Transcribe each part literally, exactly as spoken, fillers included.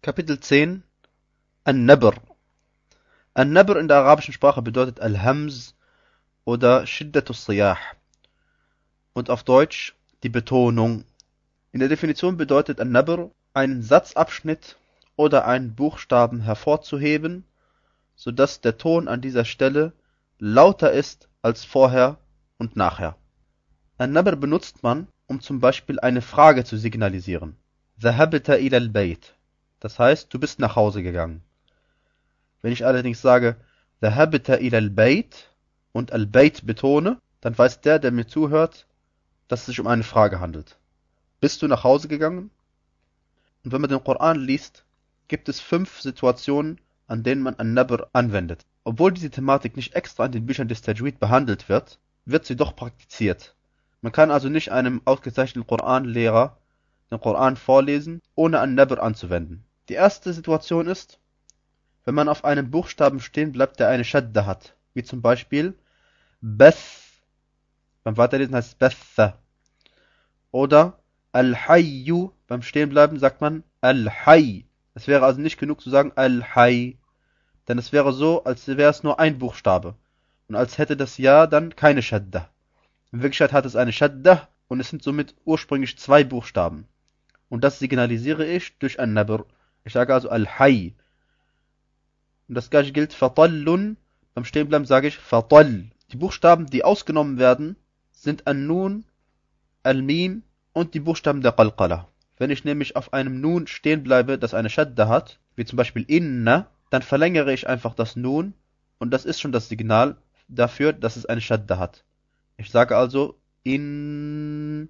Kapitel zehn An-Nabr. An-Nabr in der arabischen Sprache bedeutet Al-Hamz oder Shiddatus Siyah und auf Deutsch die Betonung. In der Definition bedeutet An-Nabr, einen Satzabschnitt oder einen Buchstaben hervorzuheben, sodass der Ton an dieser Stelle lauter ist als vorher und nachher. An-Nabr benutzt man, um zum Beispiel eine Frage zu signalisieren. Dhahabta ila al-Bayt. Das heißt, du bist nach Hause gegangen. Wenn ich allerdings sage, Dhahabta ila al-Bayt und al-Bayt betone, dann weiß der, der mir zuhört, dass es sich um eine Frage handelt. Bist du nach Hause gegangen? Und wenn man den Koran liest, gibt es fünf Situationen, an denen man An-Nabr anwendet. Obwohl diese Thematik nicht extra in den Büchern des Tajwid behandelt wird, wird sie doch praktiziert. Man kann also nicht einem ausgezeichneten Koranlehrer den Koran vorlesen, ohne An-Nabr anzuwenden. Die erste Situation ist, wenn man auf einem Buchstaben stehen bleibt, der eine Shadda hat, wie zum Beispiel Bath. Beim Weiterlesen heißt es Batha. Oder Al-Hayyu, beim Stehenbleiben sagt man Al-Hayy. Es wäre also nicht genug zu sagen Al-Hayy, denn es wäre so, als wäre es nur ein Buchstabe und als hätte das Ja dann keine Shadda. In Wirklichkeit hat es eine Shadda und es sind somit ursprünglich zwei Buchstaben. Und das signalisiere ich durch An-Nabr. Ich sage also Al-Hayy. Und das gleiche gilt Fatallun. Beim Stehenbleiben sage ich Fatall. Die Buchstaben, die ausgenommen werden, sind An-Nun, Al-Mim und die Buchstaben der Qalqala. Wenn ich nämlich auf einem Nun stehen bleibe, das eine Shadda hat, wie zum Beispiel Inna, dann verlängere ich einfach das Nun und das ist schon das Signal dafür, dass es eine Shadda hat. Ich sage also In,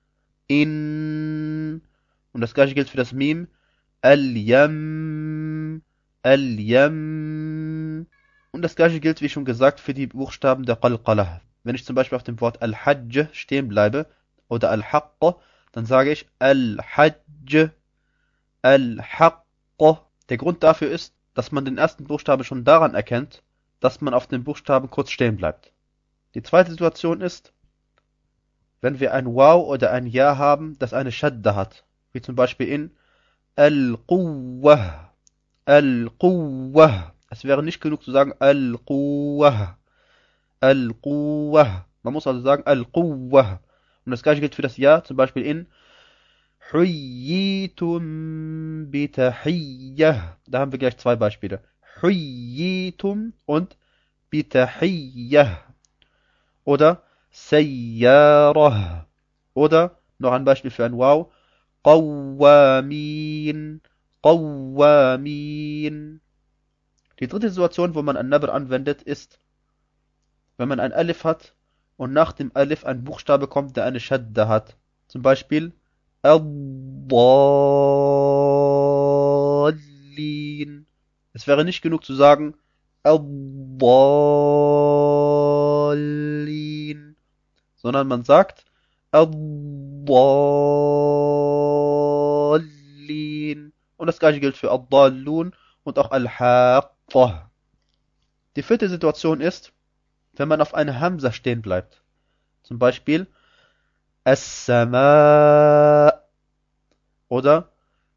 In und das gleiche gilt für das Mim. Al-Yam, Al-Yam. Und das gleiche gilt, wie schon gesagt, für die Buchstaben der Qalqalah. Wenn ich zum Beispiel auf dem Wort Al-Hajj stehen bleibe oder Al-Haqq, dann sage ich Al-Hajj, Al-Haqq. Der Grund dafür ist, dass man den ersten Buchstaben schon daran erkennt, dass man auf dem Buchstaben kurz stehen bleibt. Die zweite Situation ist, wenn wir ein Waw oder ein Ja haben, das eine Shadda hat, wie zum Beispiel in Al-Quwwah, Al-Quwwah. Es wäre nicht genug zu sagen Al-Quwwah, Al-Quwwah. Man muss also sagen Al-Quwwah. Und das gleiche gilt für das Ja, zum Beispiel in Huyyitum bitahiyyah. Da haben wir gleich zwei Beispiele. Huyyitum und bitahiyyah. Oder Sayyarah. Oder noch ein Beispiel für ein Waw. Qawwamin, Qawwamin. Die dritte Situation, wo man An-Nabr anwendet, ist, wenn man ein Alif hat und nach dem Alif ein Buchstabe kommt, der eine Shadda hat. Zum Beispiel Ad-Dallin. Es wäre nicht genug zu sagen Ad-Dallin, sondern man sagt Ad-Dallin. Und das gleiche gilt für Ad-Dallun und auch Al-Haqqah. Die vierte Situation ist, wenn man auf eine Hamza stehen bleibt. Zum Beispiel As-Sama oder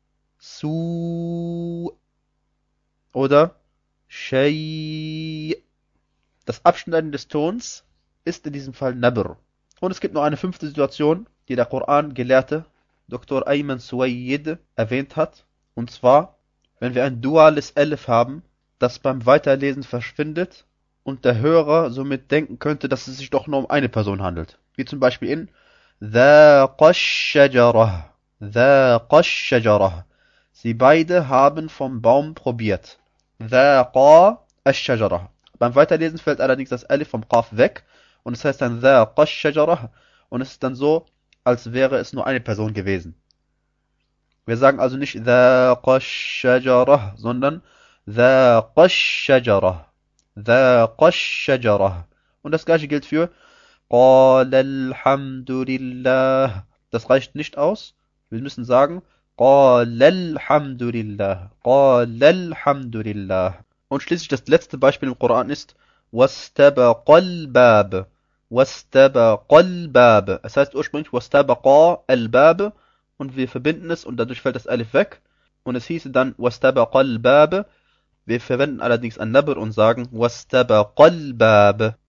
Su oder Shay. Das Abschneiden des Tons ist in diesem Fall Nabr. Und es gibt noch eine fünfte Situation, die der Koran-Gelehrte Doktor Ayman Suwaid erwähnt hat. Und zwar, wenn wir ein duales Alif haben, das beim Weiterlesen verschwindet und der Hörer somit denken könnte, dass es sich doch nur um eine Person handelt. Wie zum Beispiel in Dhaqa ash-shajarah, Dhaqa ash-shajarah. Sie beide haben vom Baum probiert. Dhaqa ash-shajarah. Beim Weiterlesen fällt allerdings das Alif vom Qaf weg und es heißt dann Dhaqa ash-shajarah und es ist dann so, als wäre es nur eine Person gewesen. Wir sagen also nicht Dhaqa ash-shajarah, sondern Dhaqa ash-shajarah, Dhaqa ash-shajarah. Und das gleiche gilt für Qala alhamdulillah. Das reicht nicht aus. Wir müssen sagen Qala alhamdulillah, Qala alhamdulillah. Und schließlich das letzte Beispiel im Koran ist Wastabaqal bab, Wastabaqal bab. Es heißt ursprünglich Wastabaqa al-Bab und wir verbinden es und dadurch fällt das Alif weg. und es hieße dann wastabaqal bab. Wir verwenden allerdings an-Nabr und sagen wastabaqal bab.